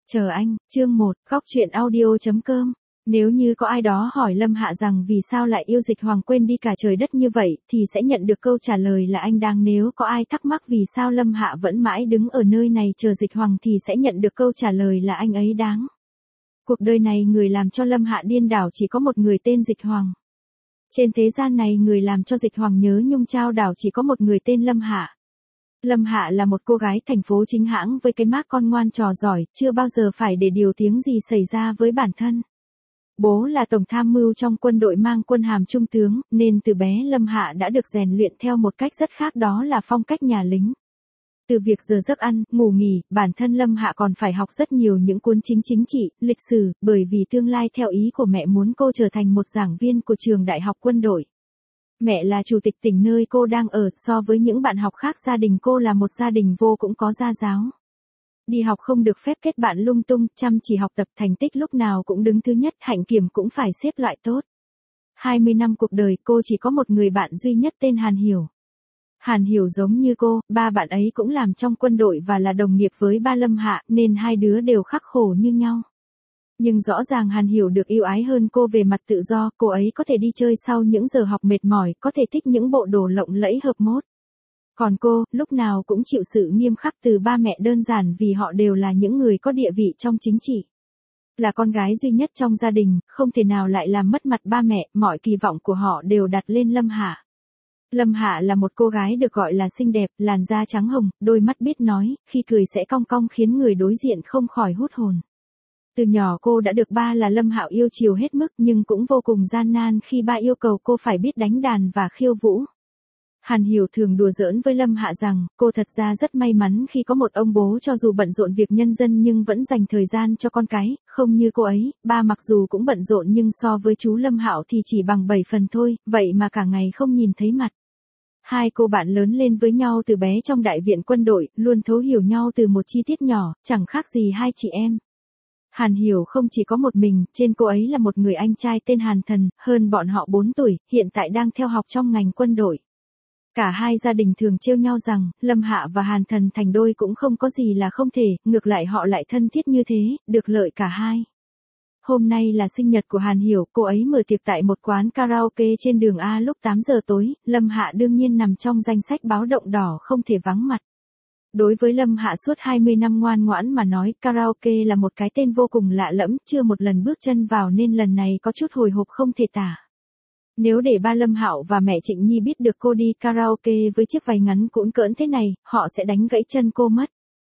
Chờ anh, chương 1, góc truyện audio.com. Nếu như có ai đó hỏi Lâm Hạ rằng vì sao lại yêu Dịch Hoàng quên đi cả trời đất như vậy, thì sẽ nhận được câu trả lời là anh đang. Nếu có ai thắc mắc vì sao Lâm Hạ vẫn mãi đứng ở nơi này chờ Dịch Hoàng thì sẽ nhận được câu trả lời là anh ấy đáng. Cuộc đời này người làm cho Lâm Hạ điên đảo chỉ có một người tên Dịch Hoàng. Trên thế gian này người làm cho Dịch Hoàng nhớ nhung trao đảo chỉ có một người tên Lâm Hạ. Lâm Hạ là một cô gái thành phố chính hãng với cái mác con ngoan trò giỏi, chưa bao giờ phải để điều tiếng gì xảy ra với bản thân. Bố là tổng tham mưu trong quân đội mang quân hàm trung tướng, nên từ bé Lâm Hạ đã được rèn luyện theo một cách rất khác, đó là phong cách nhà lính. Từ việc giờ giấc ăn, ngủ nghỉ, bản thân Lâm Hạ còn phải học rất nhiều những cuốn chính trị, lịch sử, bởi vì tương lai theo ý của mẹ muốn cô trở thành một giảng viên của trường đại học quân đội. Mẹ là chủ tịch tỉnh nơi cô đang ở, so với những bạn học khác gia đình cô là một gia đình vô cũng có gia giáo. Đi học không được phép kết bạn lung tung, chăm chỉ học tập, thành tích lúc nào cũng đứng thứ nhất, hạnh kiểm cũng phải xếp loại tốt. 20 năm cuộc đời cô chỉ có một người bạn duy nhất tên Hàn Hiểu. Hàn Hiểu giống như cô, ba bạn ấy cũng làm trong quân đội và là đồng nghiệp với ba Lâm Hạ, nên hai đứa đều khắc khổ như nhau. Nhưng rõ ràng Hàn Hiểu được ưu ái hơn cô về mặt tự do, cô ấy có thể đi chơi sau những giờ học mệt mỏi, có thể thích những bộ đồ lộng lẫy hợp mốt. Còn cô, lúc nào cũng chịu sự nghiêm khắc từ ba mẹ đơn giản vì họ đều là những người có địa vị trong chính trị. Là con gái duy nhất trong gia đình, không thể nào lại làm mất mặt ba mẹ, mọi kỳ vọng của họ đều đặt lên Lâm Hạ. Lâm Hạ là một cô gái được gọi là xinh đẹp, làn da trắng hồng, đôi mắt biết nói, khi cười sẽ cong cong khiến người đối diện không khỏi hút hồn. Từ nhỏ cô đã được ba là Lâm Hạo yêu chiều hết mức, nhưng cũng vô cùng gian nan khi ba yêu cầu cô phải biết đánh đàn và khiêu vũ. Hàn Hiểu thường đùa giỡn với Lâm Hạ rằng, cô thật ra rất may mắn khi có một ông bố cho dù bận rộn việc nhân dân nhưng vẫn dành thời gian cho con cái, không như cô ấy, ba mặc dù cũng bận rộn nhưng so với chú Lâm Hạo thì chỉ bằng 7 phần thôi, vậy mà cả ngày không nhìn thấy mặt. Hai cô bạn lớn lên với nhau từ bé trong đại viện quân đội, luôn thấu hiểu nhau từ một chi tiết nhỏ, chẳng khác gì hai chị em. Hàn Hiểu không chỉ có một mình, trên cô ấy là một người anh trai tên Hàn Thần, hơn bọn họ 4 tuổi, hiện tại đang theo học trong ngành quân đội. Cả hai gia đình thường trêu nhau rằng, Lâm Hạ và Hàn Thần thành đôi cũng không có gì là không thể, ngược lại họ lại thân thiết như thế, được lợi cả hai. Hôm nay là sinh nhật của Hàn Hiểu, cô ấy mở tiệc tại một quán karaoke trên đường A lúc 8 giờ tối, Lâm Hạ đương nhiên nằm trong danh sách báo động đỏ không thể vắng mặt. Đối với Lâm Hạ suốt 20 năm ngoan ngoãn mà nói, karaoke là một cái tên vô cùng lạ lẫm, chưa một lần bước chân vào nên lần này có chút hồi hộp không thể tả. Nếu để ba Lâm Hạo và mẹ Trịnh Nhi biết được cô đi karaoke với chiếc váy ngắn cũn cỡn thế này, họ sẽ đánh gãy chân cô mất.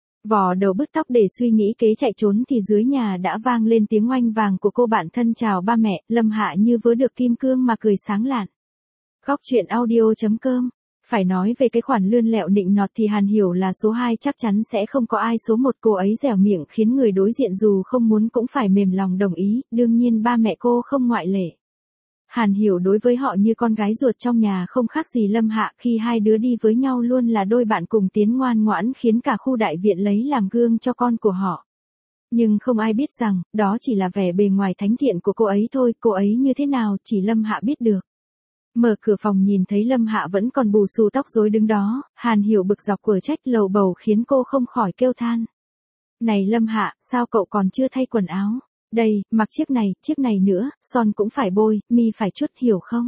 Vò đầu bứt tóc để suy nghĩ kế chạy trốn thì dưới nhà đã vang lên tiếng oanh vàng của cô bạn thân chào ba mẹ, Lâm Hạ như vớ được kim cương mà cười sáng lạn. Góc truyện audio.com. Phải nói về cái khoản lươn lẹo nịnh nọt thì Hàn Hiểu là số 2, chắc chắn sẽ không có ai số 1, cô ấy dẻo miệng khiến người đối diện dù không muốn cũng phải mềm lòng đồng ý, đương nhiên ba mẹ cô không ngoại lệ. Hàn Hiểu đối với họ như con gái ruột trong nhà không khác gì Lâm Hạ, khi hai đứa đi với nhau luôn là đôi bạn cùng tiến ngoan ngoãn khiến cả khu đại viện lấy làm gương cho con của họ. Nhưng không ai biết rằng, đó chỉ là vẻ bề ngoài thánh thiện của cô ấy thôi, cô ấy như thế nào chỉ Lâm Hạ biết được. Mở cửa phòng nhìn thấy Lâm Hạ vẫn còn bù xù tóc rối đứng đó, Hàn Hiểu bực dọc quở trách lầu bầu khiến cô không khỏi kêu than. Này Lâm Hạ, sao cậu còn chưa thay quần áo? Đây, mặc chiếc này nữa, son cũng phải bôi, mi phải chút hiểu không?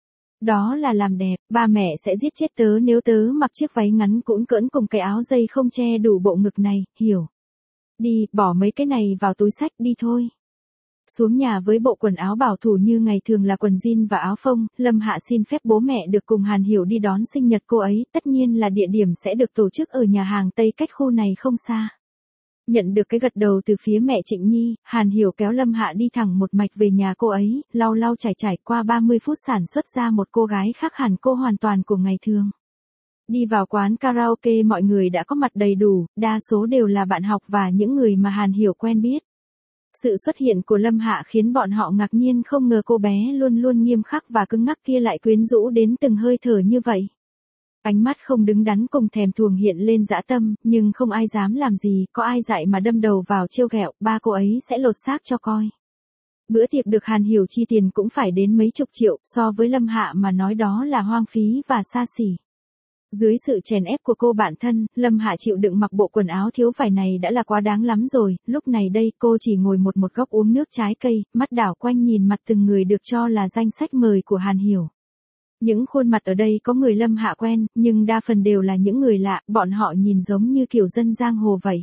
Đó là làm đẹp, ba mẹ sẽ giết chết tớ nếu tớ mặc chiếc váy ngắn cũn cỡn cùng cái áo dây không che đủ bộ ngực này, hiểu? Đi, bỏ mấy cái này vào túi xách đi thôi. Xuống nhà với bộ quần áo bảo thủ như ngày thường là quần jean và áo phông, Lâm Hạ xin phép bố mẹ được cùng Hàn Hiểu đi đón sinh nhật cô ấy, tất nhiên là địa điểm sẽ được tổ chức ở nhà hàng Tây cách khu này không xa. Nhận được cái gật đầu từ phía mẹ Trịnh Nhi, Hàn Hiểu kéo Lâm Hạ đi thẳng một mạch về nhà cô ấy, lau lau chải qua 30 phút sản xuất ra một cô gái khác hẳn cô hoàn toàn của ngày thường. Đi vào quán karaoke mọi người đã có mặt đầy đủ, đa số đều là bạn học và những người mà Hàn Hiểu quen biết. Sự xuất hiện của Lâm Hạ khiến bọn họ ngạc nhiên, không ngờ cô bé luôn luôn nghiêm khắc và cứng ngắc kia lại quyến rũ đến từng hơi thở như vậy. Ánh mắt không đứng đắn cùng thèm thuồng hiện lên dã tâm, nhưng không ai dám làm gì, có ai dạy mà đâm đầu vào trêu ghẹo, ba cô ấy sẽ lột xác cho coi. Bữa tiệc được Hàn Hiểu chi tiền cũng phải đến mấy chục triệu, so với Lâm Hạ mà nói đó là hoang phí và xa xỉ. Dưới sự chèn ép của cô bạn thân, Lâm Hạ chịu đựng mặc bộ quần áo thiếu vải này đã là quá đáng lắm rồi, lúc này đây cô chỉ ngồi một góc uống nước trái cây, mắt đảo quanh nhìn mặt từng người được cho là danh sách mời của Hàn Hiểu. Những khuôn mặt ở đây có người Lâm Hạ quen, nhưng đa phần đều là những người lạ, bọn họ nhìn giống như kiểu dân giang hồ vậy.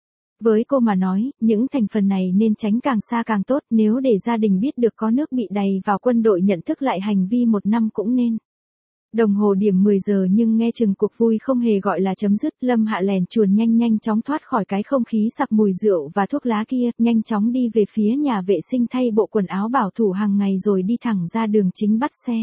Với cô mà nói, những thành phần này nên tránh càng xa càng tốt, nếu để gia đình biết được có nước bị đầy vào quân đội nhận thức lại hành vi 1 năm cũng nên. Đồng hồ điểm 10 giờ nhưng nghe chừng cuộc vui không hề gọi là chấm dứt, Lâm Hạ lèn chuồn nhanh chóng thoát khỏi cái không khí sặc mùi rượu và thuốc lá kia, nhanh chóng đi về phía nhà vệ sinh thay bộ quần áo bảo thủ hàng ngày rồi đi thẳng ra đường chính bắt xe.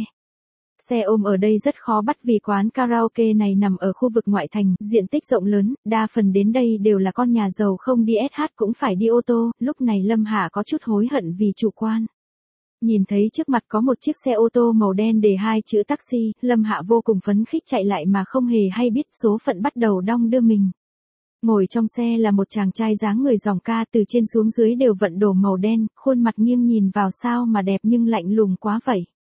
Xe ôm ở đây rất khó bắt vì quán karaoke này nằm ở khu vực ngoại thành, diện tích rộng lớn, đa phần đến đây đều là con nhà giàu không đi SH cũng phải đi ô tô, lúc này Lâm Hạ có chút hối hận vì chủ quan. Nhìn thấy trước mặt có một chiếc xe ô tô màu đen đề 2 chữ taxi, Lâm Hạ vô cùng phấn khích chạy lại mà không hề hay biết số phận bắt đầu đong đưa mình. Ngồi trong xe là một chàng trai dáng người giọng ca từ trên xuống dưới đều vận đồ màu đen, khuôn mặt nghiêng nhìn vào sao mà đẹp nhưng lạnh lùng quá vậy.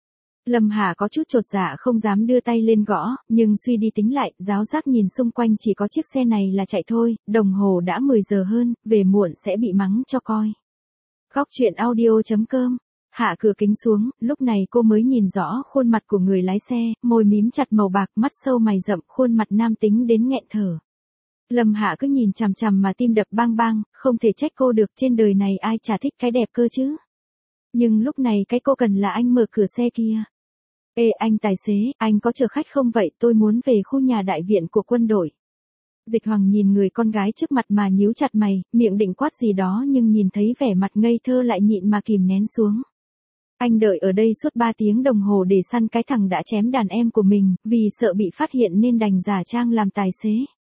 Lâm Hà có chút chột dạ không dám đưa tay lên gõ, nhưng suy đi tính lại, giáo giác nhìn xung quanh chỉ có chiếc xe này là chạy thôi, đồng hồ đã 10 giờ hơn, về muộn sẽ bị mắng cho coi. Góc truyện audio.com. Hạ cửa kính xuống, lúc này cô mới nhìn rõ khuôn mặt của người lái xe, môi mím chặt màu bạc, mắt sâu mày rậm, khuôn mặt nam tính đến nghẹn thở. Lâm Hạ cứ nhìn chằm chằm mà tim đập bang bang, không thể trách cô được, trên đời này ai chả thích cái đẹp cơ chứ. Nhưng lúc này cái cô cần là anh mở cửa xe kia. Ê anh tài xế, anh có chở khách không vậy, tôi muốn về khu nhà đại viện của quân đội. Dịch Hoàng nhìn người con gái trước mặt mà nhíu chặt mày, miệng định quát gì đó nhưng nhìn thấy vẻ mặt ngây thơ lại nhịn mà kìm nén xuống. Anh đợi ở đây suốt 3 tiếng đồng hồ để săn cái thằng đã chém đàn em của mình, vì sợ bị phát hiện nên đành giả trang làm tài xế.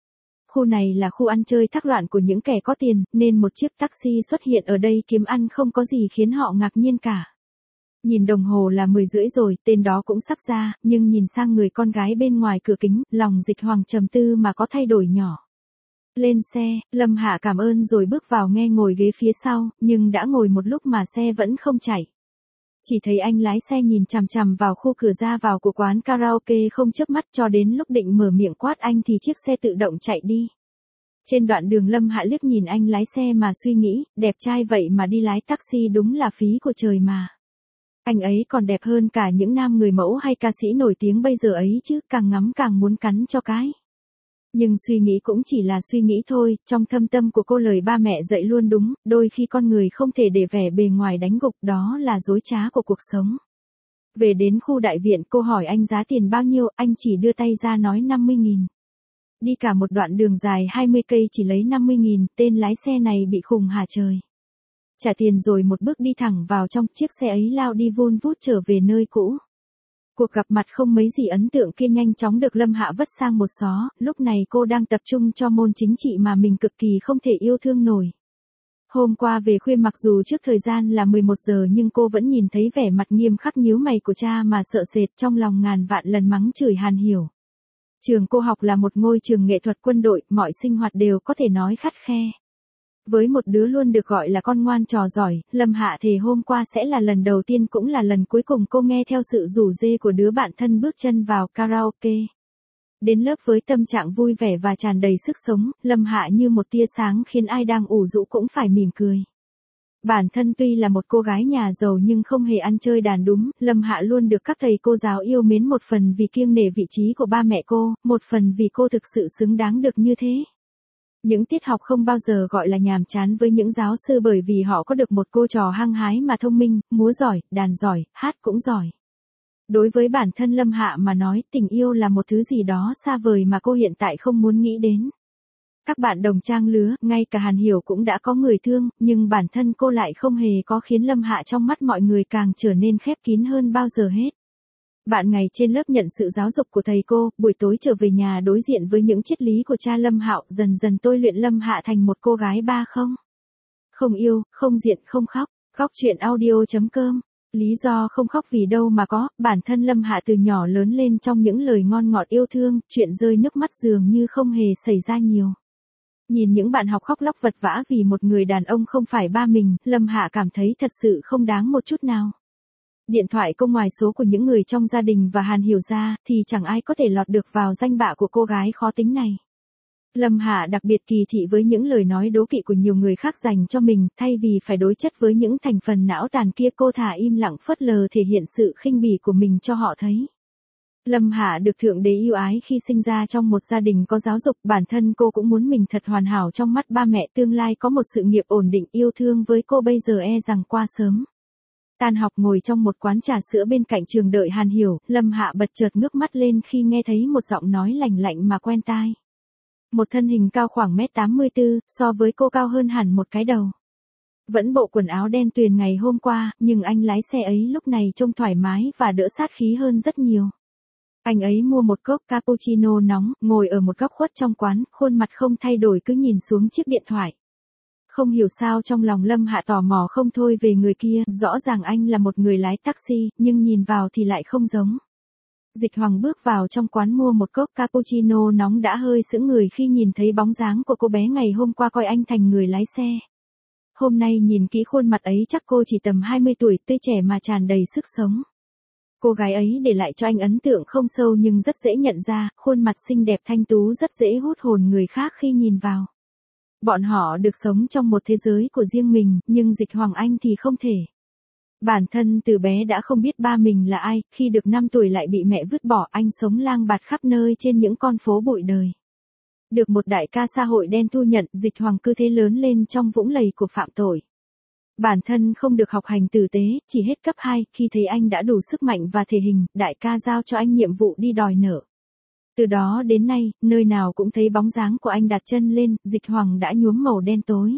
Khu này là khu ăn chơi thác loạn của những kẻ có tiền, nên một chiếc taxi xuất hiện ở đây kiếm ăn không có gì khiến họ ngạc nhiên cả. Nhìn đồng hồ là 10 rưỡi rồi, tên đó cũng sắp ra, nhưng nhìn sang người con gái bên ngoài cửa kính, lòng Dịch Hoàng trầm tư mà có thay đổi nhỏ. Lên xe, Lâm Hạ cảm ơn rồi bước vào nghe ngồi ghế phía sau, nhưng đã ngồi một lúc mà xe vẫn không chạy. Chỉ thấy anh lái xe nhìn chằm chằm vào khu cửa ra vào của quán karaoke không chớp mắt cho đến lúc định mở miệng quát anh thì chiếc xe tự động chạy đi. Trên đoạn đường Lâm Hạ liếc nhìn anh lái xe mà suy nghĩ, đẹp trai vậy mà đi lái taxi đúng là phí của trời mà. Anh ấy còn đẹp hơn cả những nam người mẫu hay ca sĩ nổi tiếng bây giờ ấy chứ, càng ngắm càng muốn cắn cho cái. Nhưng suy nghĩ cũng chỉ là suy nghĩ thôi, trong thâm tâm của cô lời ba mẹ dạy luôn đúng, đôi khi con người không thể để vẻ bề ngoài đánh gục, đó là dối trá của cuộc sống. Về đến khu đại viện cô hỏi anh giá tiền bao nhiêu, anh chỉ đưa tay ra nói 50.000. Đi cả một đoạn đường dài 20 cây chỉ lấy 50.000, tên lái xe này bị khùng hả trời. Trả tiền rồi một bước đi thẳng vào trong, chiếc xe ấy lao đi vun vút trở về nơi cũ. Cuộc gặp mặt không mấy gì ấn tượng kia nhanh chóng được Lâm Hạ vứt sang một xó, lúc này cô đang tập trung cho môn chính trị mà mình cực kỳ không thể yêu thương nổi. Hôm qua về khuya mặc dù trước thời gian là 11 giờ nhưng cô vẫn nhìn thấy vẻ mặt nghiêm khắc nhíu mày của cha mà sợ sệt, trong lòng ngàn vạn lần mắng chửi Hàn Hiểu. Trường cô học là một ngôi trường nghệ thuật quân đội, mọi sinh hoạt đều có thể nói khắt khe. Với một đứa luôn được gọi là con ngoan trò giỏi, Lâm Hạ thề hôm qua sẽ là lần đầu tiên cũng là lần cuối cùng cô nghe theo sự rủ rê của đứa bạn thân bước chân vào karaoke. Đến lớp với tâm trạng vui vẻ và tràn đầy sức sống, Lâm Hạ như một tia sáng khiến ai đang ủ rũ cũng phải mỉm cười. Bản thân tuy là một cô gái nhà giàu nhưng không hề ăn chơi đàn đúm, Lâm Hạ luôn được các thầy cô giáo yêu mến, một phần vì kiêng nể vị trí của ba mẹ cô, một phần vì cô thực sự xứng đáng được như thế. Những tiết học không bao giờ gọi là nhàm chán với những giáo sư bởi vì họ có được một cô trò hăng hái mà thông minh, múa giỏi, đàn giỏi, hát cũng giỏi. Đối với bản thân Lâm Hạ mà nói, tình yêu là một thứ gì đó xa vời mà cô hiện tại không muốn nghĩ đến. Các bạn đồng trang lứa, ngay cả Hàn Hiểu cũng đã có người thương, nhưng bản thân cô lại không hề có, khiến Lâm Hạ trong mắt mọi người càng trở nên khép kín hơn bao giờ hết. Bạn ngày trên lớp nhận sự giáo dục của thầy cô, buổi tối trở về nhà đối diện với những triết lý của cha Lâm Hạo, dần dần tôi luyện Lâm Hạ thành một cô gái không yêu, không diện, không khóc. Góc truyện audio.com. Lý do không khóc vì đâu mà có, bản thân Lâm Hạ từ nhỏ lớn lên trong những lời ngon ngọt yêu thương, chuyện rơi nước mắt dường như không hề xảy ra nhiều. Nhìn những bạn học khóc lóc vật vã vì một người đàn ông không phải ba mình, Lâm Hạ cảm thấy thật sự không đáng một chút nào. Điện thoại cô ngoài số của những người trong gia đình và Hàn Hiểu ra, thì chẳng ai có thể lọt được vào danh bạ của cô gái khó tính này. Lâm Hạ đặc biệt kỳ thị với những lời nói đố kỵ của nhiều người khác dành cho mình, thay vì phải đối chất với những thành phần não tàn kia cô thà im lặng phớt lờ thể hiện sự khinh bỉ của mình cho họ thấy. Lâm Hạ được Thượng Đế yêu ái khi sinh ra trong một gia đình có giáo dục, bản thân cô cũng muốn mình thật hoàn hảo trong mắt ba mẹ, tương lai có một sự nghiệp ổn định, yêu thương với cô bây giờ e rằng qua sớm. Tan học ngồi trong một quán trà sữa bên cạnh trường đợi Hàn Hiểu, Lâm Hạ bật chợt ngước mắt lên khi nghe thấy một giọng nói lành lạnh mà quen tai. Một thân hình cao khoảng 1m84, so với cô cao hơn hẳn một cái đầu. Vẫn bộ quần áo đen tuyền ngày hôm qua, nhưng anh lái xe ấy lúc này trông thoải mái và đỡ sát khí hơn rất nhiều. Anh ấy mua một cốc cappuccino nóng, ngồi ở một góc khuất trong quán, khuôn mặt không thay đổi cứ nhìn xuống chiếc điện thoại. Không hiểu sao trong lòng Lâm Hạ tò mò không thôi về người kia, rõ ràng anh là một người lái taxi, nhưng nhìn vào thì lại không giống. Dịch Hoàng bước vào trong quán mua một cốc cappuccino nóng đã hơi sững người khi nhìn thấy bóng dáng của cô bé ngày hôm qua coi anh thành người lái xe. Hôm nay nhìn kỹ khuôn mặt ấy chắc cô chỉ tầm 20 tuổi, tươi trẻ mà tràn đầy sức sống. Cô gái ấy để lại cho anh ấn tượng không sâu nhưng rất dễ nhận ra, khuôn mặt xinh đẹp thanh tú rất dễ hút hồn người khác khi nhìn vào. Bọn họ được sống trong một thế giới của riêng mình, nhưng Dịch Hoàng Anh thì không thể. Bản thân từ bé đã không biết ba mình là ai, khi được 5 tuổi lại bị mẹ vứt bỏ, anh sống lang bạt khắp nơi trên những con phố bụi đời. Được một đại ca xã hội đen thu nhận, Dịch Hoàng cứ thế lớn lên trong vũng lầy của phạm tội. Bản thân không được học hành tử tế, chỉ hết cấp 2, khi thấy anh đã đủ sức mạnh và thể hình, đại ca giao cho anh nhiệm vụ đi đòi nợ. Từ đó đến nay, nơi nào cũng thấy bóng dáng của anh đặt chân lên, Dịch Hoàng đã nhuốm màu đen tối.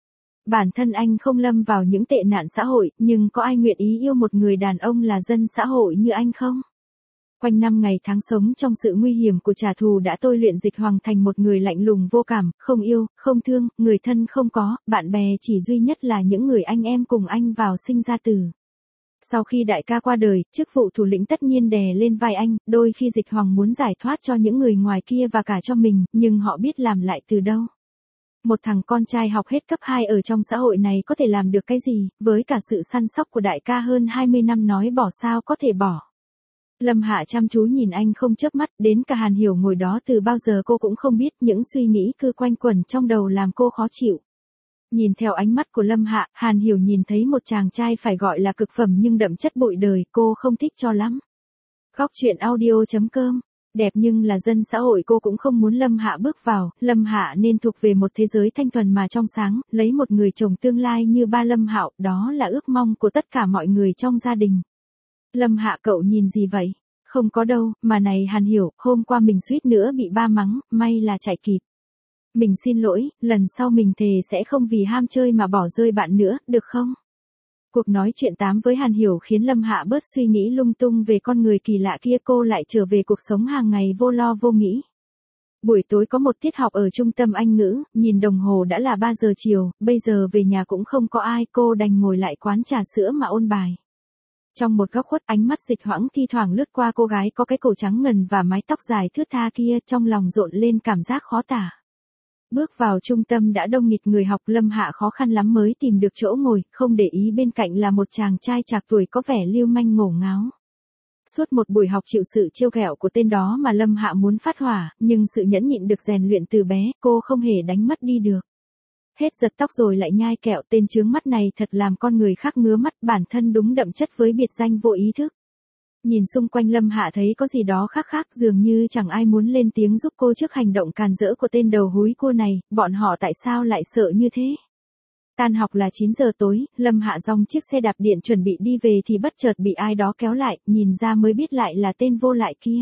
Bản thân anh không lâm vào những tệ nạn xã hội, nhưng có ai nguyện ý yêu một người đàn ông là dân xã hội như anh không? Quanh năm ngày tháng sống trong sự nguy hiểm của trả thù đã tôi luyện Dịch Hoàng thành một người lạnh lùng vô cảm, không yêu, không thương, người thân không có, bạn bè chỉ duy nhất là những người anh em cùng anh vào sinh ra tử. Sau khi đại ca qua đời, chức vụ thủ lĩnh tất nhiên đè lên vai anh, đôi khi Dịch Hoàng muốn giải thoát cho những người ngoài kia và cả cho mình, nhưng họ biết làm lại từ đâu. Một thằng con trai học hết cấp 2 ở trong xã hội này có thể làm được cái gì, với cả sự săn sóc của đại ca hơn 20 năm nói bỏ sao có thể bỏ. Lâm Hạ chăm chú nhìn anh không chớp mắt, đến cả Hàn Hiểu ngồi đó từ bao giờ cô cũng không biết, những suy nghĩ cứ quanh quẩn trong đầu làm cô khó chịu. Nhìn theo ánh mắt của Lâm Hạ, Hàn Hiểu nhìn thấy một chàng trai phải gọi là cực phẩm nhưng đậm chất bụi đời, cô không thích cho lắm. Góc truyện audio.com. Đẹp nhưng là dân xã hội cô cũng không muốn Lâm Hạ bước vào, Lâm Hạ nên thuộc về một thế giới thanh thuần mà trong sáng, lấy một người chồng tương lai như ba Lâm Hạo, đó là ước mong của tất cả mọi người trong gia đình. Lâm Hạ cậu nhìn gì vậy? Không có đâu, mà này Hàn Hiểu, hôm qua mình suýt nữa bị ba mắng, may là chạy kịp. Mình xin lỗi, lần sau mình thề sẽ không vì ham chơi mà bỏ rơi bạn nữa, được không? Cuộc nói chuyện tám với Hàn Hiểu khiến Lâm Hạ bớt suy nghĩ lung tung về con người kỳ lạ kia, cô lại trở về cuộc sống hàng ngày vô lo vô nghĩ. Buổi tối có một tiết học ở trung tâm Anh ngữ, nhìn đồng hồ đã là 3 giờ chiều, bây giờ về nhà cũng không có ai, cô đành ngồi lại quán trà sữa mà ôn bài. Trong một góc khuất, ánh mắt Dịch Hoãng thi thoảng lướt qua cô gái có cái cổ trắng ngần và mái tóc dài thướt tha kia, trong lòng rộn lên cảm giác khó tả. Bước vào trung tâm đã đông nghịt người học, Lâm Hạ khó khăn lắm mới tìm được chỗ ngồi, không để ý bên cạnh là một chàng trai trạc tuổi có vẻ lưu manh ngổ ngáo. Suốt một buổi học chịu sự trêu ghẹo của tên đó mà Lâm Hạ muốn phát hỏa, nhưng sự nhẫn nhịn được rèn luyện từ bé, cô không hề đánh mất đi được. Hết giật tóc rồi lại nhai kẹo, tên chướng mắt này thật làm con người khác ngứa mắt, bản thân đúng đậm chất với biệt danh vô ý thức. Nhìn xung quanh Lâm Hạ thấy có gì đó khác khác, dường như chẳng ai muốn lên tiếng giúp cô trước hành động càn rỡ của tên đầu húi cua này, bọn họ tại sao lại sợ như thế? Tan học là 9 giờ tối, Lâm Hạ dòng chiếc xe đạp điện chuẩn bị đi về thì bất chợt bị ai đó kéo lại, nhìn ra mới biết lại là tên vô lại kia.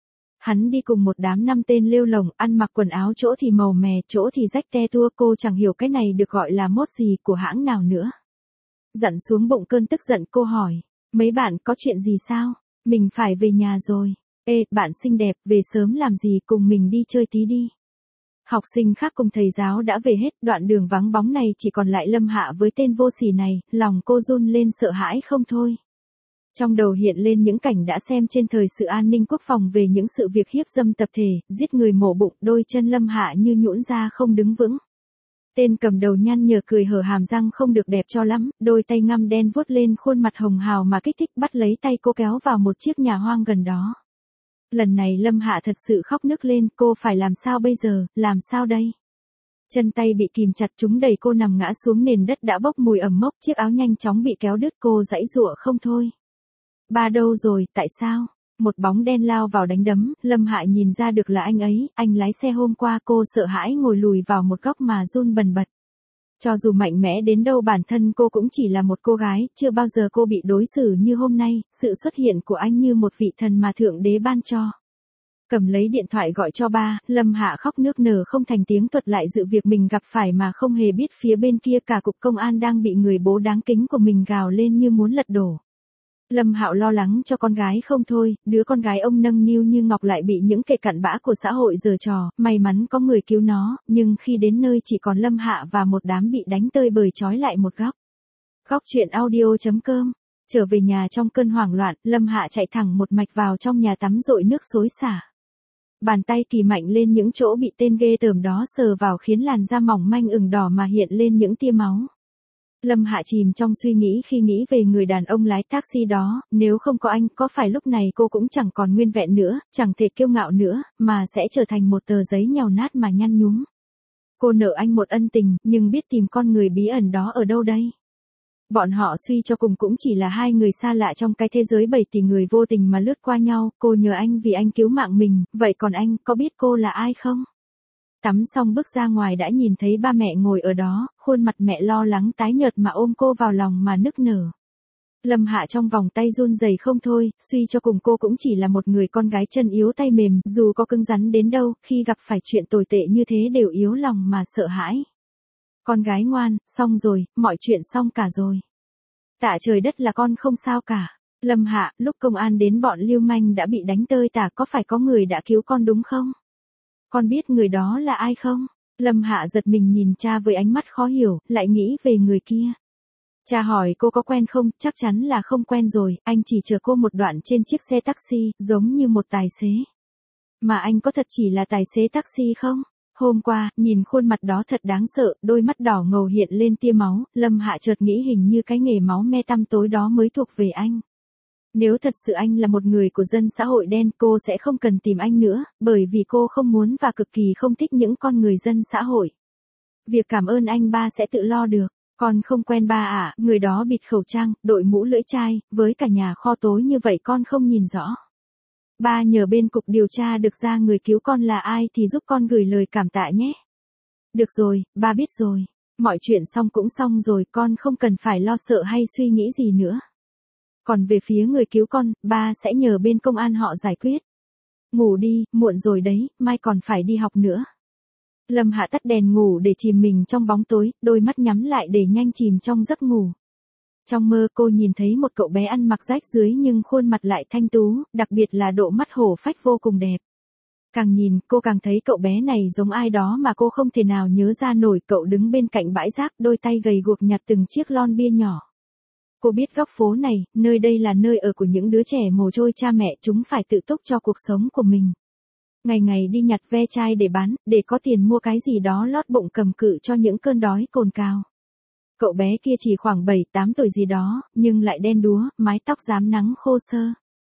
Hắn đi cùng một đám 5 tên lêu lồng, ăn mặc quần áo chỗ thì màu mè, chỗ thì rách te tua, cô chẳng hiểu cái này được gọi là mốt gì của hãng nào nữa. Dặn xuống bụng cơn tức giận cô hỏi, mấy bạn có chuyện gì sao? Mình phải về nhà rồi. Ê, bạn xinh đẹp, về sớm làm gì, cùng mình đi chơi tí đi. Học sinh khác cùng thầy giáo đã về hết, đoạn đường vắng bóng này chỉ còn lại Lâm Hạ với tên vô sỉ này, lòng cô run lên sợ hãi không thôi. Trong đầu hiện lên những cảnh đã xem trên thời sự an ninh quốc phòng về những sự việc hiếp dâm tập thể, giết người mổ bụng, đôi chân Lâm Hạ như nhũn ra không đứng vững. Tên cầm đầu nhăn nhở cười hở hàm răng không được đẹp cho lắm, đôi tay ngăm đen vuốt lên khuôn mặt hồng hào mà kích thích bắt lấy tay cô kéo vào một chiếc nhà hoang gần đó. Lần này Lâm Hạ thật sự khóc nức lên, cô phải làm sao bây giờ, làm sao đây? Chân tay bị kìm chặt chúng đẩy cô nằm ngã xuống nền đất đã bốc mùi ẩm mốc, chiếc áo nhanh chóng bị kéo đứt cô giãy giụa không thôi. Ba đâu rồi, tại sao? Một bóng đen lao vào đánh đấm, Lâm Hạ nhìn ra được là anh ấy, anh lái xe hôm qua cô sợ hãi ngồi lùi vào một góc mà run bần bật. Cho dù mạnh mẽ đến đâu bản thân cô cũng chỉ là một cô gái, chưa bao giờ cô bị đối xử như hôm nay, sự xuất hiện của anh như một vị thần mà Thượng Đế ban cho. Cầm lấy điện thoại gọi cho ba, Lâm Hạ khóc nức nở không thành tiếng thuật lại sự việc mình gặp phải mà không hề biết phía bên kia cả cục công an đang bị người bố đáng kính của mình gào lên như muốn lật đổ. Lâm Hạo lo lắng cho con gái không thôi, đứa con gái ông nâng niu như ngọc lại bị những kẻ cặn bã của xã hội giở trò, may mắn có người cứu nó, nhưng khi đến nơi chỉ còn Lâm Hạ và một đám bị đánh tơi bời trói lại một góc. Góc truyện audio.com. Trở về nhà trong cơn hoảng loạn, Lâm Hạ chạy thẳng một mạch vào trong nhà tắm dội nước xối xả. Bàn tay kỳ mạnh lên những chỗ bị tên ghê tởm đó sờ vào khiến làn da mỏng manh ửng đỏ mà hiện lên những tia máu. Lâm Hạ chìm trong suy nghĩ khi nghĩ về người đàn ông lái taxi đó, nếu không có anh, có phải lúc này cô cũng chẳng còn nguyên vẹn nữa, chẳng thể kiêu ngạo nữa, mà sẽ trở thành một tờ giấy nhàu nát mà nhăn nhúm. Cô nợ anh một ân tình, nhưng biết tìm con người bí ẩn đó ở đâu đây? Bọn họ suy cho cùng cũng chỉ là hai người xa lạ trong cái thế giới 7 tỷ người vô tình mà lướt qua nhau, cô nhờ anh vì anh cứu mạng mình, vậy còn anh, có biết cô là ai không? Tắm xong bước ra ngoài đã nhìn thấy ba mẹ ngồi ở đó, khuôn mặt mẹ lo lắng tái nhợt mà ôm cô vào lòng mà nức nở. Lâm Hạ trong vòng tay run rẩy không thôi, suy cho cùng cô cũng chỉ là một người con gái chân yếu tay mềm, dù có cứng rắn đến đâu, khi gặp phải chuyện tồi tệ như thế đều yếu lòng mà sợ hãi. Con gái ngoan, xong rồi, mọi chuyện xong cả rồi. Tạ trời đất là con không sao cả. Lâm Hạ, lúc công an đến bọn lưu manh đã bị đánh tơi tả, có phải có người đã cứu con đúng không? Con biết người đó là ai không? Lâm Hạ giật mình nhìn cha với ánh mắt khó hiểu, lại nghĩ về người kia. Cha hỏi cô có quen không, chắc chắn là không quen rồi, anh chỉ chở cô một đoạn trên chiếc xe taxi, giống như một tài xế. Mà anh có thật chỉ là tài xế taxi không? Hôm qua, nhìn khuôn mặt đó thật đáng sợ, đôi mắt đỏ ngầu hiện lên tia máu, Lâm Hạ chợt nghĩ hình như cái nghề máu me tăm tối đó mới thuộc về anh. Nếu thật sự anh là một người của dân xã hội đen, cô sẽ không cần tìm anh nữa, bởi vì cô không muốn và cực kỳ không thích những con người dân xã hội. Việc cảm ơn anh ba sẽ tự lo được. Con không quen ba à, người đó bịt khẩu trang, đội mũ lưỡi chai, với cả nhà kho tối như vậy con không nhìn rõ. Ba nhờ bên cục điều tra được ra người cứu con là ai thì giúp con gửi lời cảm tạ nhé. Được rồi, ba biết rồi. Mọi chuyện xong cũng xong rồi, con không cần phải lo sợ hay suy nghĩ gì nữa. Còn về phía người cứu con, ba sẽ nhờ bên công an họ giải quyết. Ngủ đi, muộn rồi đấy, mai còn phải đi học nữa. Lâm Hạ tắt đèn ngủ để chìm mình trong bóng tối, đôi mắt nhắm lại để nhanh chìm trong giấc ngủ. Trong mơ cô nhìn thấy một cậu bé ăn mặc rách rưới nhưng khuôn mặt lại thanh tú, đặc biệt là độ mắt hổ phách vô cùng đẹp. Càng nhìn, cô càng thấy cậu bé này giống ai đó mà cô không thể nào nhớ ra nổi. Cậu đứng bên cạnh bãi rác, đôi tay gầy guộc nhặt từng chiếc lon bia nhỏ. Cô biết góc phố này, nơi đây là nơi ở của những đứa trẻ mồ côi cha mẹ, chúng phải tự túc cho cuộc sống của mình. Ngày ngày đi nhặt ve chai để bán, để có tiền mua cái gì đó lót bụng cầm cự cho những cơn đói cồn cào. Cậu bé kia chỉ khoảng 7-8 tuổi gì đó, nhưng lại đen đúa, mái tóc rám nắng khô sơ.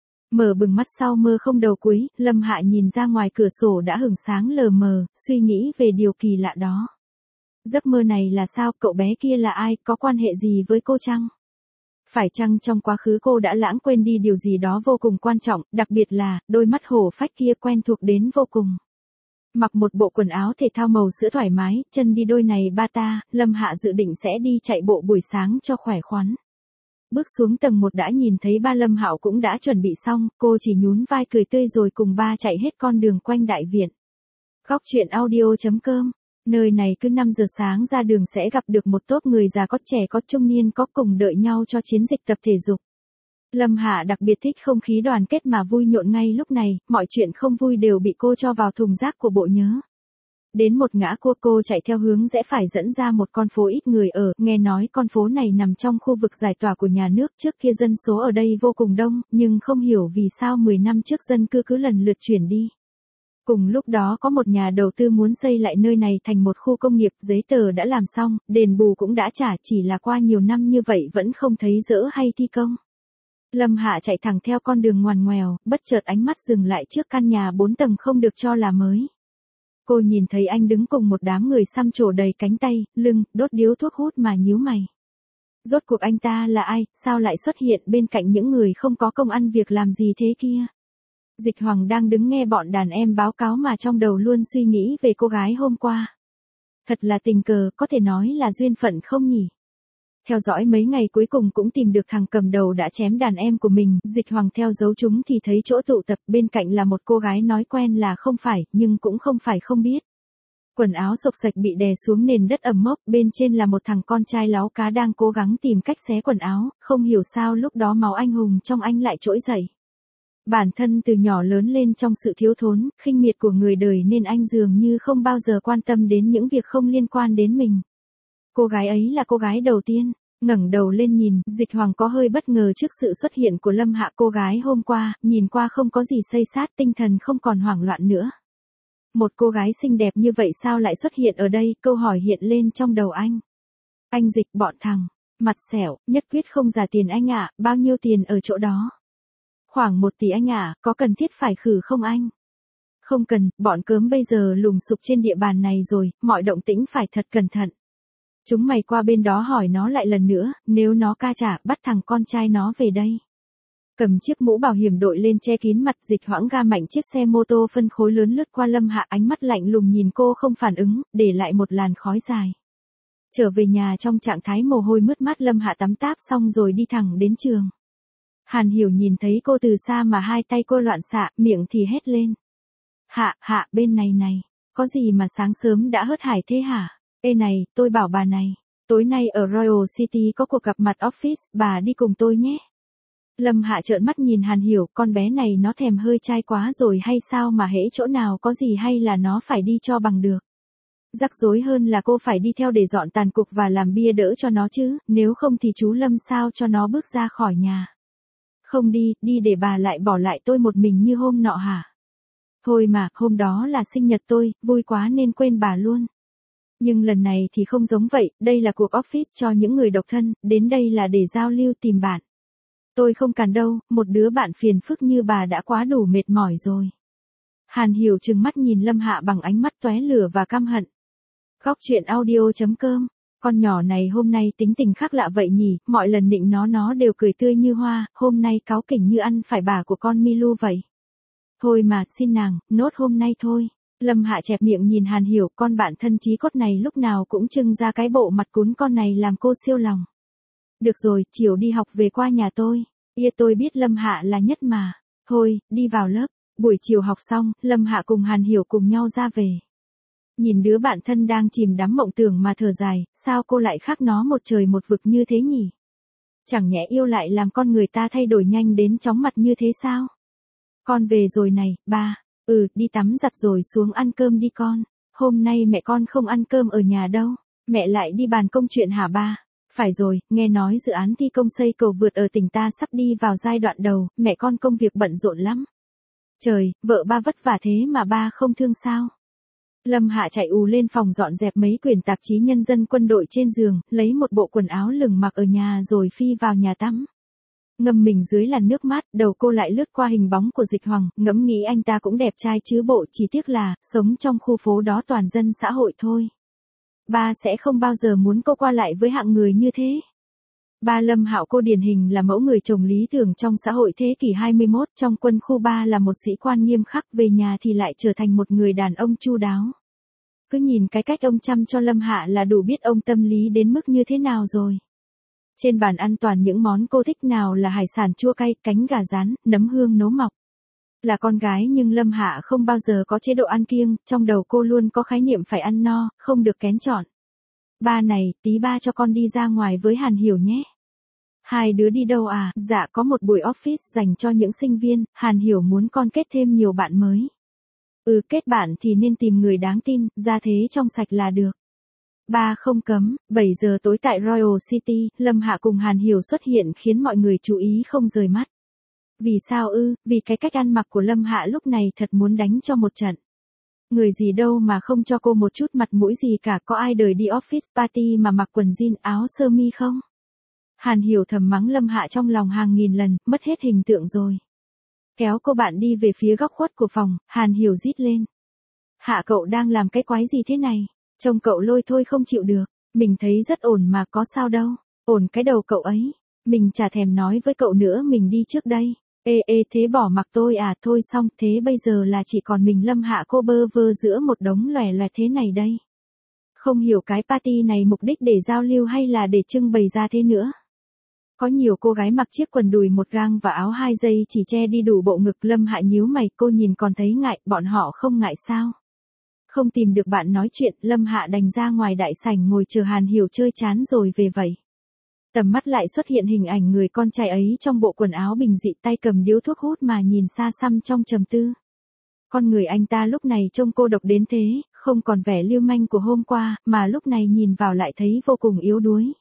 Mở bừng mắt sau mơ không đầu cuối, Lâm Hạ nhìn ra ngoài cửa sổ đã hửng sáng lờ mờ, suy nghĩ về điều kỳ lạ đó. Giấc mơ này là sao, cậu bé kia là ai, có quan hệ gì với cô chăng? Phải chăng trong quá khứ cô đã lãng quên đi điều gì đó vô cùng quan trọng, đặc biệt là, đôi mắt hổ phách kia quen thuộc đến vô cùng. Mặc một bộ quần áo thể thao màu sữa thoải mái, chân đi đôi này bata, Lâm Hạ dự định sẽ đi chạy bộ buổi sáng cho khỏe khoắn. Bước xuống tầng 1 đã nhìn thấy ba Lâm Hạo cũng đã chuẩn bị xong, cô chỉ nhún vai cười tươi rồi cùng ba chạy hết con đường quanh đại viện. Góc truyện audio.com. Nơi này cứ 5 giờ sáng ra đường sẽ gặp được một tốp người già có trẻ có trung niên có cùng đợi nhau cho chiến dịch tập thể dục. Lâm Hạ đặc biệt thích không khí đoàn kết mà vui nhộn ngay lúc này, mọi chuyện không vui đều bị cô cho vào thùng rác của bộ nhớ. Đến một ngã cua cô chạy theo hướng rẽ phải dẫn ra một con phố ít người ở, nghe nói con phố này nằm trong khu vực giải tỏa của nhà nước, trước kia dân số ở đây vô cùng đông, nhưng không hiểu vì sao 10 năm trước dân cư cứ lần lượt chuyển đi. Cùng lúc đó có một nhà đầu tư muốn xây lại nơi này thành một khu công nghiệp, giấy tờ đã làm xong, đền bù cũng đã trả, chỉ là qua nhiều năm như vậy vẫn không thấy dỡ hay thi công. Lâm Hạ chạy thẳng theo con đường ngoằn ngoèo, bất chợt ánh mắt dừng lại trước căn nhà 4 tầng không được cho là mới. Cô nhìn thấy anh đứng cùng một đám người xăm trổ đầy cánh tay, lưng, đốt điếu thuốc hút mà nhíu mày. Rốt cuộc anh ta là ai, sao lại xuất hiện bên cạnh những người không có công ăn việc làm gì thế kia? Dịch Hoàng đang đứng nghe bọn đàn em báo cáo mà trong đầu luôn suy nghĩ về cô gái hôm qua. Thật là tình cờ, có thể nói là duyên phận không nhỉ? Theo dõi mấy ngày cuối cùng cũng tìm được thằng cầm đầu đã chém đàn em của mình, Dịch Hoàng theo dấu chúng thì thấy chỗ tụ tập bên cạnh là một cô gái nói quen là không phải, nhưng cũng không phải không biết. Quần áo xộc xệch bị đè xuống nền đất ẩm mốc, bên trên là một thằng con trai láo cá đang cố gắng tìm cách xé quần áo, không hiểu sao lúc đó máu anh hùng trong anh lại trỗi dậy. Bản thân từ nhỏ lớn lên trong sự thiếu thốn, khinh miệt của người đời nên anh dường như không bao giờ quan tâm đến những việc không liên quan đến mình. Cô gái ấy là cô gái đầu tiên. Ngẩng đầu lên nhìn, Dịch Hoàng có hơi bất ngờ trước sự xuất hiện của Lâm Hạ. Cô gái hôm qua, nhìn qua không có gì xây xát, tinh thần không còn hoảng loạn nữa. Một cô gái xinh đẹp như vậy sao lại xuất hiện ở đây, câu hỏi hiện lên trong đầu anh. Anh Dịch, bọn thằng, mặt xẻo, nhất quyết không giả tiền anh ạ, bao nhiêu tiền ở chỗ đó? Khoảng 1 tỷ anh ạ, có cần thiết phải khử không anh? Không cần, bọn cớm bây giờ lùng sục trên địa bàn này rồi, mọi động tĩnh phải thật cẩn thận. Chúng mày qua bên đó hỏi nó lại lần nữa, nếu nó ca trả, bắt thằng con trai nó về đây. Cầm chiếc mũ bảo hiểm đội lên che kín mặt, Dịch Hoãng ga mạnh chiếc xe mô tô phân khối lớn lướt qua Lâm Hạ, ánh mắt lạnh lùng nhìn cô không phản ứng, để lại một làn khói dài. Trở về nhà trong trạng thái mồ hôi mướt mắt, Lâm Hạ tắm táp xong rồi đi thẳng đến trường. Hàn Hiểu nhìn thấy cô từ xa mà hai tay cô loạn xạ, miệng thì hét lên. Hạ, bên này này, có gì mà sáng sớm đã hớt hải thế hả? Ê này, tôi bảo bà này, tối nay ở Royal City có cuộc gặp mặt office, bà đi cùng tôi nhé. Lâm Hạ trợn mắt nhìn Hàn Hiểu, con bé này nó thèm hơi trai quá rồi hay sao mà hễ chỗ nào có gì hay là nó phải đi cho bằng được. Rắc rối hơn là cô phải đi theo để dọn tàn cục và làm bia đỡ cho nó chứ, nếu không thì chú Lâm sao cho nó bước ra khỏi nhà. Không đi để bà lại bỏ lại tôi một mình như hôm nọ hả? Thôi mà, hôm đó là sinh nhật tôi, vui quá nên quên bà luôn. Nhưng lần này thì không giống vậy, đây là cuộc office cho những người độc thân, đến đây là để giao lưu tìm bạn. Tôi không cản đâu, một đứa bạn phiền phức như bà đã quá đủ mệt mỏi rồi. Hàn Hiểu trừng mắt nhìn Lâm Hạ bằng ánh mắt tóe lửa và căm hận. Góc truyện audio.com, con nhỏ này hôm nay tính tình khác lạ vậy nhỉ, mọi lần nịnh nó đều cười tươi như hoa, hôm nay cáu kỉnh như ăn phải bà của con Milu vậy. Thôi mà, xin nàng, nốt hôm nay thôi. Lâm Hạ chẹp miệng nhìn Hàn Hiểu, con bạn thân chí cốt này lúc nào cũng trưng ra cái bộ mặt cún con này làm cô siêu lòng. Được rồi, chiều đi học về qua nhà tôi. Tôi biết Lâm Hạ là nhất mà. Thôi, đi vào lớp. Buổi chiều học xong, Lâm Hạ cùng Hàn Hiểu cùng nhau ra về. Nhìn đứa bạn thân đang chìm đắm mộng tưởng mà thở dài, sao cô lại khác nó một trời một vực như thế nhỉ? Chẳng nhẽ yêu lại làm con người ta thay đổi nhanh đến chóng mặt như thế sao? Con về rồi này, ba. Đi tắm giặt rồi xuống ăn cơm đi con. Hôm nay mẹ con không ăn cơm ở nhà đâu. Mẹ lại đi bàn công chuyện hả ba? Phải rồi, nghe nói dự án thi công xây cầu vượt ở tỉnh ta sắp đi vào giai đoạn đầu, mẹ con công việc bận rộn lắm. Trời, vợ ba vất vả thế mà ba không thương sao? Lâm Hạ chạy ù lên phòng dọn dẹp mấy quyển tạp chí nhân dân quân đội trên giường, lấy một bộ quần áo lửng mặc ở nhà rồi phi vào nhà tắm. Ngâm mình dưới làn nước mát, đầu cô lại lướt qua hình bóng của Dịch Hoàng, ngẫm nghĩ anh ta cũng đẹp trai chứ bộ, chỉ tiếc là, sống trong khu phố đó toàn dân xã hội thôi. Ba sẽ không bao giờ muốn cô qua lại với hạng người như thế. Ba Lâm Hạo cô điển hình là mẫu người chồng lý tưởng trong xã hội thế kỷ 21, trong quân khu ba là một sĩ quan nghiêm khắc, về nhà thì lại trở thành một người đàn ông chu đáo. Cứ nhìn cái cách ông chăm cho Lâm Hạ là đủ biết ông tâm lý đến mức như thế nào rồi. Trên bàn ăn toàn những món cô thích, nào là hải sản chua cay, cánh gà rán, nấm hương nấu mọc. Là con gái nhưng Lâm Hạ không bao giờ có chế độ ăn kiêng, trong đầu cô luôn có khái niệm phải ăn no, không được kén chọn. Ba này, tí ba cho con đi ra ngoài với Hàn Hiểu nhé. Hai đứa đi đâu à? Dạ có một buổi office dành cho những sinh viên, Hàn Hiểu muốn con kết thêm nhiều bạn mới. Kết bạn thì nên tìm người đáng tin, ra thế trong sạch là được. Ba không cấm. 7 giờ tối tại Royal City, Lâm Hạ cùng Hàn Hiểu xuất hiện khiến mọi người chú ý không rời mắt. Vì sao Vì cái cách ăn mặc của Lâm Hạ lúc này thật muốn đánh cho một trận. Người gì đâu mà không cho cô một chút mặt mũi gì cả, có ai đời đi office party mà mặc quần jean áo sơ mi không? Hàn Hiểu thầm mắng Lâm Hạ trong lòng hàng nghìn lần, mất hết hình tượng rồi. Kéo cô bạn đi về phía góc khuất của phòng, Hàn Hiểu rít lên. Hạ cậu đang làm cái quái gì thế này? Trông cậu lôi thôi không chịu được, mình thấy rất ổn mà có sao đâu, ổn cái đầu cậu ấy. Mình chả thèm nói với cậu nữa, mình đi trước đây. Ê thế bỏ mặc tôi à? Thôi xong, thế bây giờ là chỉ còn mình Lâm Hạ cô bơ vơ giữa một đống lòe loẹt thế này đây. Không hiểu cái party này mục đích để giao lưu hay là để trưng bày ra thế nữa. Có nhiều cô gái mặc chiếc quần đùi một gang và áo 2 dây chỉ che đi đủ bộ ngực. Lâm Hạ nhíu mày, cô nhìn còn thấy ngại, bọn họ không ngại sao? Không tìm được bạn nói chuyện, Lâm Hạ đành ra ngoài đại sảnh ngồi chờ Hàn Hiểu chơi chán rồi về vậy. Tầm mắt lại xuất hiện hình ảnh người con trai ấy trong bộ quần áo bình dị, tay cầm điếu thuốc hút mà nhìn xa xăm trong trầm tư. Con người anh ta lúc này trông cô độc đến thế, không còn vẻ lưu manh của hôm qua, mà lúc này nhìn vào lại thấy vô cùng yếu đuối.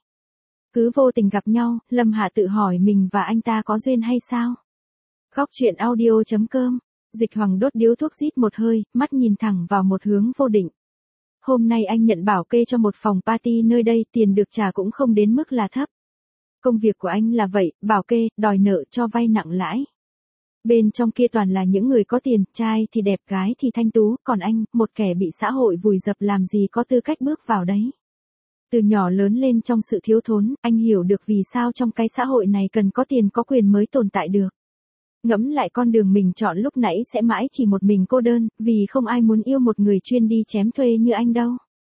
Cứ vô tình gặp nhau, Lâm Hạ tự hỏi mình và anh ta có duyên hay sao? Góc truyện audio.com. Dịch Hoàng đốt điếu thuốc rít một hơi, mắt nhìn thẳng vào một hướng vô định. Hôm nay anh nhận bảo kê cho một phòng party nơi đây, tiền được trả cũng không đến mức là thấp. Công việc của anh là vậy, bảo kê, đòi nợ, cho vay nặng lãi. Bên trong kia toàn là những người có tiền, trai thì đẹp, gái thì thanh tú, còn anh, một kẻ bị xã hội vùi dập, làm gì có tư cách bước vào đấy. Từ nhỏ lớn lên trong sự thiếu thốn, anh hiểu được vì sao trong cái xã hội này cần có tiền có quyền mới tồn tại được. Ngẫm lại con đường mình chọn lúc nãy sẽ mãi chỉ một mình cô đơn, vì không ai muốn yêu một người chuyên đi chém thuê như anh đâu.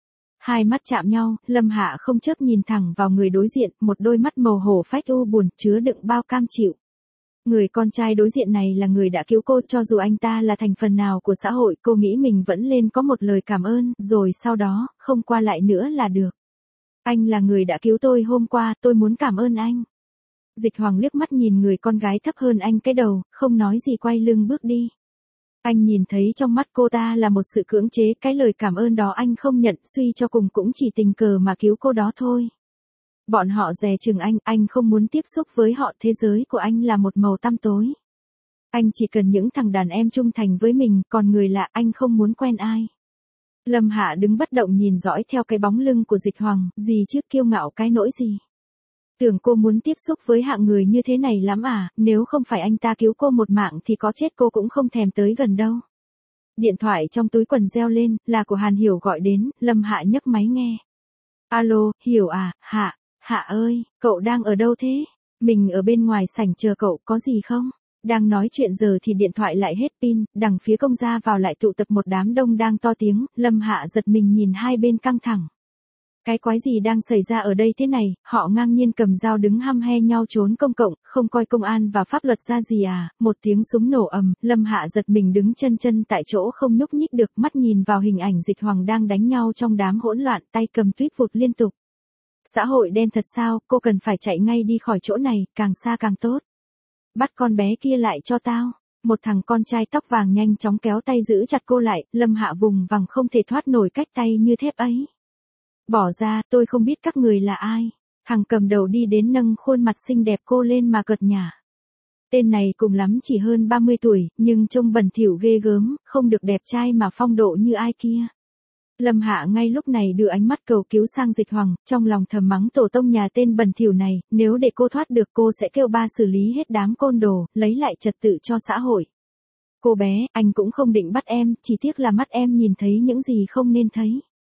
Hai mắt chạm nhau, Lâm Hạ không chớp nhìn thẳng vào người đối diện, một đôi mắt màu hổ phách u buồn, chứa đựng bao cam chịu. Người con trai đối diện này là người đã cứu cô, cho dù anh ta là thành phần nào của xã hội, cô nghĩ mình vẫn nên có một lời cảm ơn, rồi sau đó, không qua lại nữa là được. Anh là người đã cứu tôi hôm qua, tôi muốn cảm ơn anh. Dịch Hoàng liếc mắt nhìn người con gái thấp hơn anh cái đầu, không nói gì quay lưng bước đi. Anh nhìn thấy trong mắt cô ta là một sự cưỡng chế, cái lời cảm ơn đó anh không nhận, suy cho cùng cũng chỉ tình cờ mà cứu cô đó thôi. Bọn họ dè chừng anh không muốn tiếp xúc với họ, thế giới của anh là một màu tăm tối. Anh chỉ cần những thằng đàn em trung thành với mình, còn người lạ anh không muốn quen ai. Lâm Hạ đứng bất động nhìn dõi theo cái bóng lưng của Dịch Hoàng, gì chứ kiêu ngạo cái nỗi gì. Tưởng cô muốn tiếp xúc với hạng người như thế này lắm à, nếu không phải anh ta cứu cô một mạng thì có chết cô cũng không thèm tới gần đâu. Điện thoại trong túi quần reo lên, là của Hàn Hiểu gọi đến, Lâm Hạ nhấc máy nghe. Alo, Hiểu à, Hạ ơi, cậu đang ở đâu thế? Mình ở bên ngoài sảnh chờ cậu, có gì không? Đang nói chuyện giờ thì điện thoại lại hết pin, đằng phía công ra vào lại tụ tập một đám đông đang to tiếng, Lâm Hạ giật mình nhìn hai bên căng thẳng. Cái quái gì đang xảy ra ở đây thế này, họ ngang nhiên cầm dao đứng hăm he nhau trốn công cộng, không coi công an và pháp luật ra gì à? Một tiếng súng nổ ầm, Lâm Hạ giật mình đứng chân tại chỗ không nhúc nhích được, mắt nhìn vào hình ảnh Dịch Hoàng đang đánh nhau trong đám hỗn loạn, tay cầm tuyết vụt liên tục. Xã hội đen thật sao, cô cần phải chạy ngay đi khỏi chỗ này, càng xa càng tốt. Bắt con bé kia lại cho tao. Một thằng con trai tóc vàng nhanh chóng kéo tay giữ chặt cô lại, Lâm Hạ vùng vằng không thể thoát nổi cách tay như thép ấy. Bỏ ra, tôi không biết các người là ai. Thằng cầm đầu đi đến nâng khuôn mặt xinh đẹp cô lên mà cợt nhả. Tên này cùng lắm chỉ hơn 30 tuổi, nhưng trông bẩn thỉu ghê gớm, không được đẹp trai mà phong độ như ai kia. Lâm Hạ ngay lúc này đưa ánh mắt cầu cứu sang Dịch Hoàng, trong lòng thầm mắng tổ tông nhà tên bẩn thỉu này, nếu để cô thoát được cô sẽ kêu ba xử lý hết đám côn đồ, lấy lại trật tự cho xã hội. Cô bé, anh cũng không định bắt em, chỉ tiếc là mắt em nhìn thấy những gì không nên thấy.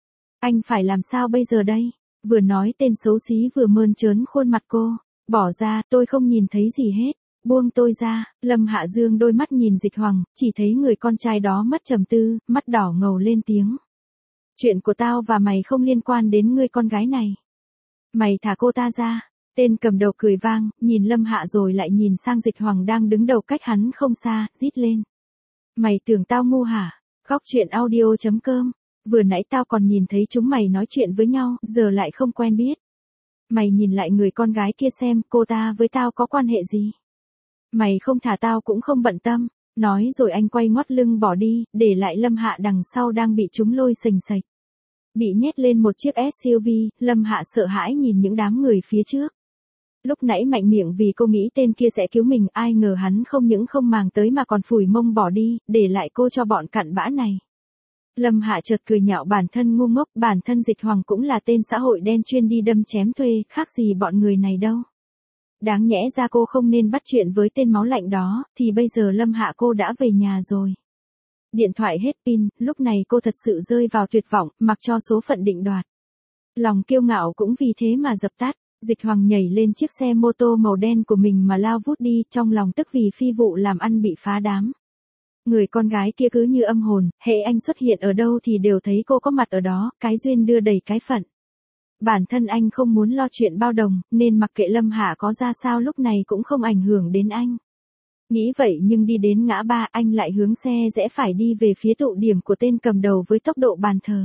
Anh phải làm sao bây giờ đây? Vừa nói tên xấu xí vừa mơn trớn khuôn mặt cô. Bỏ ra, tôi không nhìn thấy gì hết. Buông tôi ra. Lâm Hạ dương đôi mắt nhìn Dịch Hoàng, chỉ thấy người con trai đó mất trầm tư, mắt đỏ ngầu lên tiếng. Chuyện của tao và mày không liên quan đến người con gái này. Mày thả cô ta ra. Tên cầm đầu cười vang, nhìn Lâm Hạ rồi lại nhìn sang Dịch Hoàng đang đứng đầu cách hắn không xa, rít lên. Mày tưởng tao ngu hả? Góc truyện audio.com. Vừa nãy tao còn nhìn thấy chúng mày nói chuyện với nhau, giờ lại không quen biết. Mày nhìn lại người con gái kia xem, cô ta với tao có quan hệ gì? Mày không thả tao cũng không bận tâm. Nói rồi anh quay ngoắt lưng bỏ đi, để lại Lâm Hạ đằng sau đang bị chúng lôi xềnh xệch. Bị nhét lên một chiếc SUV, Lâm Hạ sợ hãi nhìn những đám người phía trước. Lúc nãy mạnh miệng vì cô nghĩ tên kia sẽ cứu mình, ai ngờ hắn không những không màng tới mà còn phủi mông bỏ đi, để lại cô cho bọn cặn bã này. Lâm Hạ chợt cười nhạo bản thân ngu ngốc, bản thân Dịch Hoàng cũng là tên xã hội đen chuyên đi đâm chém thuê, khác gì bọn người này đâu. Đáng nhẽ ra cô không nên bắt chuyện với tên máu lạnh đó, thì bây giờ Lâm Hạ cô đã về nhà rồi. Điện thoại hết pin, lúc này cô thật sự rơi vào tuyệt vọng, mặc cho số phận định đoạt. Lòng kiêu ngạo cũng vì thế mà dập tắt. Dịch Hoàng nhảy lên chiếc xe mô tô màu đen của mình mà lao vút đi, trong lòng tức vì phi vụ làm ăn bị phá đám. Người con gái kia cứ như âm hồn, hễ anh xuất hiện ở đâu thì đều thấy cô có mặt ở đó, cái duyên đưa đầy cái phận. Bản thân anh không muốn lo chuyện bao đồng, nên mặc kệ Lâm Hạ có ra sao lúc này cũng không ảnh hưởng đến anh. Nghĩ vậy nhưng đi đến ngã ba anh lại hướng xe rẽ phải đi về phía tụ điểm của tên cầm đầu với tốc độ bàn thờ.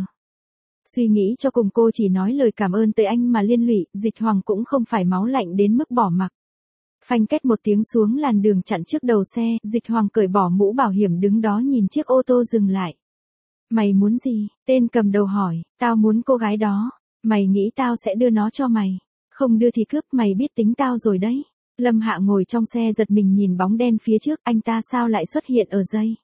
Suy nghĩ cho cùng cô chỉ nói lời cảm ơn tới anh mà liên lụy, Dịch Hoàng cũng không phải máu lạnh đến mức bỏ mặc. Phanh két một tiếng xuống làn đường chặn trước đầu xe, Dịch Hoàng cởi bỏ mũ bảo hiểm đứng đó nhìn chiếc ô tô dừng lại. Mày muốn gì? Tên cầm đầu hỏi, tao muốn cô gái đó. Mày nghĩ tao sẽ đưa nó cho mày? Không đưa thì cướp, mày biết tính tao rồi đấy. Lâm Hạ ngồi trong xe giật mình nhìn bóng đen phía trước, anh ta sao lại xuất hiện ở dây?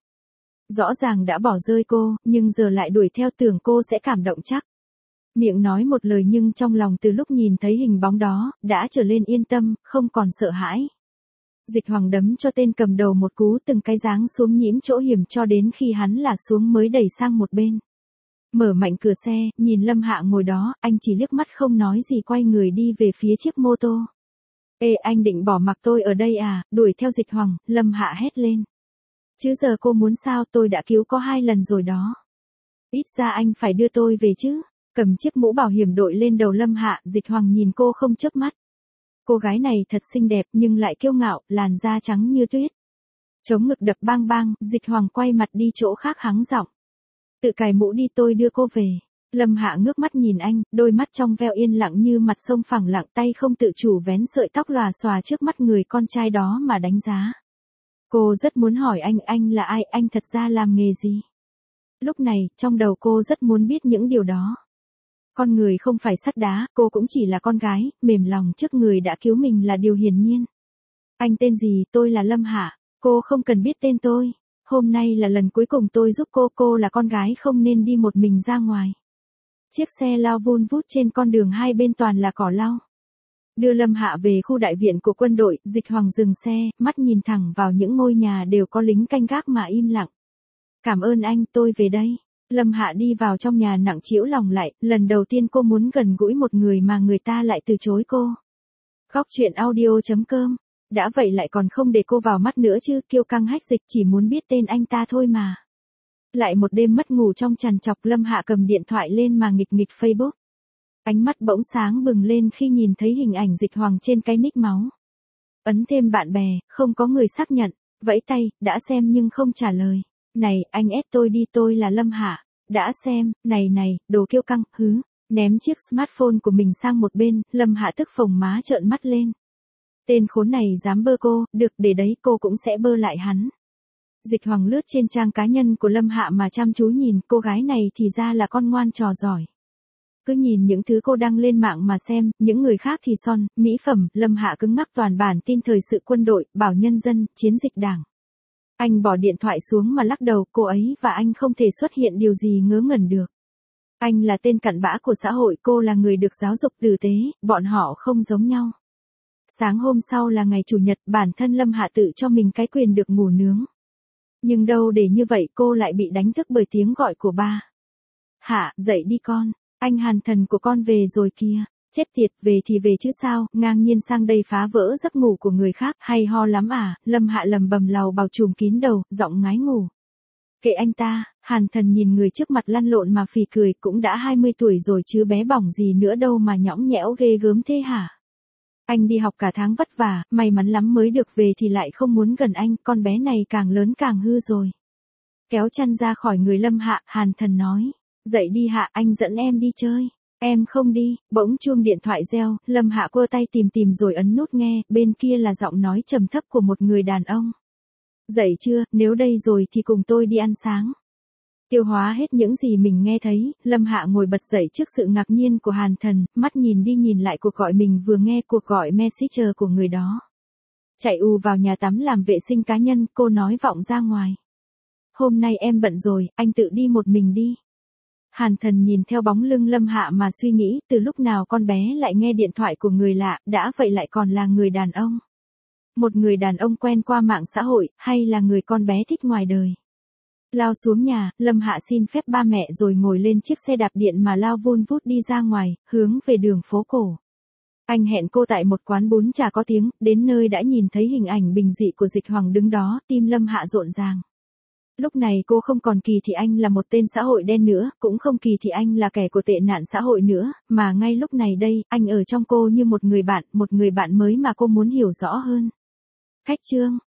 Rõ ràng đã bỏ rơi cô, nhưng giờ lại đuổi theo tưởng cô sẽ cảm động chắc. Miệng nói một lời nhưng trong lòng từ lúc nhìn thấy hình bóng đó, đã trở lên yên tâm, không còn sợ hãi. Dịch Hoàng đấm cho tên cầm đầu một cú từng cái giáng xuống nhiễm chỗ hiểm cho đến khi hắn là xuống mới đẩy sang một bên. Mở mạnh cửa xe, nhìn Lâm Hạ ngồi đó, anh chỉ liếc mắt không nói gì quay người đi về phía chiếc mô tô. Ê, anh định bỏ mặc tôi ở đây à? Đuổi theo Dịch Hoàng, Lâm Hạ hét lên. Chứ giờ cô muốn sao, tôi đã cứu có 2 lần rồi đó. Ít ra anh phải đưa tôi về chứ. Cầm chiếc mũ bảo hiểm đội lên đầu Lâm Hạ, Dịch Hoàng nhìn cô không chớp mắt. Cô gái này thật xinh đẹp nhưng lại kiêu ngạo, làn da trắng như tuyết. Chống ngực đập bang bang, Dịch Hoàng quay mặt đi chỗ khác hắng giọng. Tự cài mũ đi, tôi đưa cô về. Lâm Hạ ngước mắt nhìn anh, đôi mắt trong veo yên lặng như mặt sông phẳng lặng, tay không tự chủ vén sợi tóc lòa xòa trước mắt người con trai đó mà đánh giá. Cô rất muốn hỏi anh là ai, anh thật ra làm nghề gì? Lúc này, trong đầu cô rất muốn biết những điều đó. Con người không phải sắt đá, cô cũng chỉ là con gái, mềm lòng trước người đã cứu mình là điều hiển nhiên. Anh tên gì? Tôi là Lâm Hạ. Cô không cần biết tên tôi. Hôm nay là lần cuối cùng tôi giúp cô là con gái không nên đi một mình ra ngoài. Chiếc xe lao vun vút trên con đường hai bên toàn là cỏ lau. Đưa Lâm Hạ về khu đại viện của quân đội, Dịch Hoàng dừng xe, mắt nhìn thẳng vào những ngôi nhà đều có lính canh gác mà im lặng. Cảm ơn anh, tôi về đây. Lâm Hạ đi vào trong nhà nặng trĩu lòng lại, lần đầu tiên cô muốn gần gũi một người mà người ta lại từ chối cô. Góc truyện audio.com. Đã vậy lại còn không để cô vào mắt nữa chứ, kiêu căng hách dịch chỉ muốn biết tên anh ta thôi mà. Lại một đêm mất ngủ trong trằn trọc, Lâm Hạ cầm điện thoại lên mà nghịch nghịch Facebook. Ánh mắt bỗng sáng bừng lên khi nhìn thấy hình ảnh Dịch Hoàng trên cái nick máu. Ấn thêm bạn bè, không có người xác nhận, vẫy tay, đã xem nhưng không trả lời. Này, anh ép tôi đi, tôi là Lâm Hạ. Đã xem, này, đồ kiêu căng, hứ. Ném chiếc smartphone của mình sang một bên, Lâm Hạ tức phồng má trợn mắt lên. Tên khốn này dám bơ cô, được để đấy cô cũng sẽ bơ lại hắn. Dịch Hoàng lướt trên trang cá nhân của Lâm Hạ mà chăm chú nhìn, cô gái này thì ra là con ngoan trò giỏi. Cứ nhìn những thứ cô đăng lên mạng mà xem, những người khác thì son, mỹ phẩm, Lâm Hạ cứng ngắc toàn bản tin thời sự quân đội, bảo nhân dân, chiến dịch đảng. Anh bỏ điện thoại xuống mà lắc đầu, cô ấy và anh không thể xuất hiện điều gì ngớ ngẩn được. Anh là tên cặn bã của xã hội, cô là người được giáo dục tử tế, bọn họ không giống nhau. Sáng hôm sau là ngày Chủ nhật, bản thân Lâm Hạ tự cho mình cái quyền được ngủ nướng. Nhưng đâu để như vậy cô lại bị đánh thức bởi tiếng gọi của ba. Hạ, dậy đi con, anh Hàn Thần của con về rồi kìa. Chết tiệt, về thì về chứ sao, ngang nhiên sang đây phá vỡ giấc ngủ của người khác, hay ho lắm à, Lâm Hạ lầm bầm lầu bào trùm kín đầu, giọng ngái ngủ. Kệ anh ta, Hàn Thần nhìn người trước mặt lăn lộn mà phì cười, cũng đã 20 tuổi rồi chứ bé bỏng gì nữa đâu mà nhõng nhẽo ghê gớm thế hả? Anh đi học cả tháng vất vả, may mắn lắm mới được về thì lại không muốn gần anh, con bé này càng lớn càng hư rồi. Kéo chăn ra khỏi người Lâm Hạ, Hàn Thần nói, dậy đi Hạ, anh dẫn em đi chơi. Em không đi, bỗng chuông điện thoại reo, Lâm Hạ quơ tay tìm rồi ấn nút nghe, bên kia là giọng nói trầm thấp của một người đàn ông. Dậy chưa, nếu đây rồi thì cùng tôi đi ăn sáng. Tiêu hóa hết những gì mình nghe thấy, Lâm Hạ ngồi bật dậy trước sự ngạc nhiên của Hàn Thần, mắt nhìn đi nhìn lại cuộc gọi mình vừa nghe, cuộc gọi Messenger của người đó. Chạy vào nhà tắm làm vệ sinh cá nhân, cô nói vọng ra ngoài. hôm nay em bận rồi, anh tự đi một mình đi. Hàn Thần nhìn theo bóng lưng Lâm Hạ mà suy nghĩ, từ lúc nào con bé lại nghe điện thoại của người lạ, đã vậy lại còn là người đàn ông. Một người đàn ông quen qua mạng xã hội, hay là người con bé thích ngoài đời. Lao xuống nhà, Lâm Hạ xin phép ba mẹ rồi ngồi lên chiếc xe đạp điện mà lao vun vút đi ra ngoài, hướng về đường phố cổ. Anh hẹn cô tại một quán bún chả có tiếng, đến nơi đã nhìn thấy hình ảnh bình dị của Dịch Hoàng đứng đó, tim Lâm Hạ rộn ràng. Lúc này cô không còn kỳ thị anh là một tên xã hội đen nữa, cũng không kỳ thị anh là kẻ của tệ nạn xã hội nữa, mà ngay lúc này đây, anh ở trong cô như một người bạn mới mà cô muốn hiểu rõ hơn. Khách chương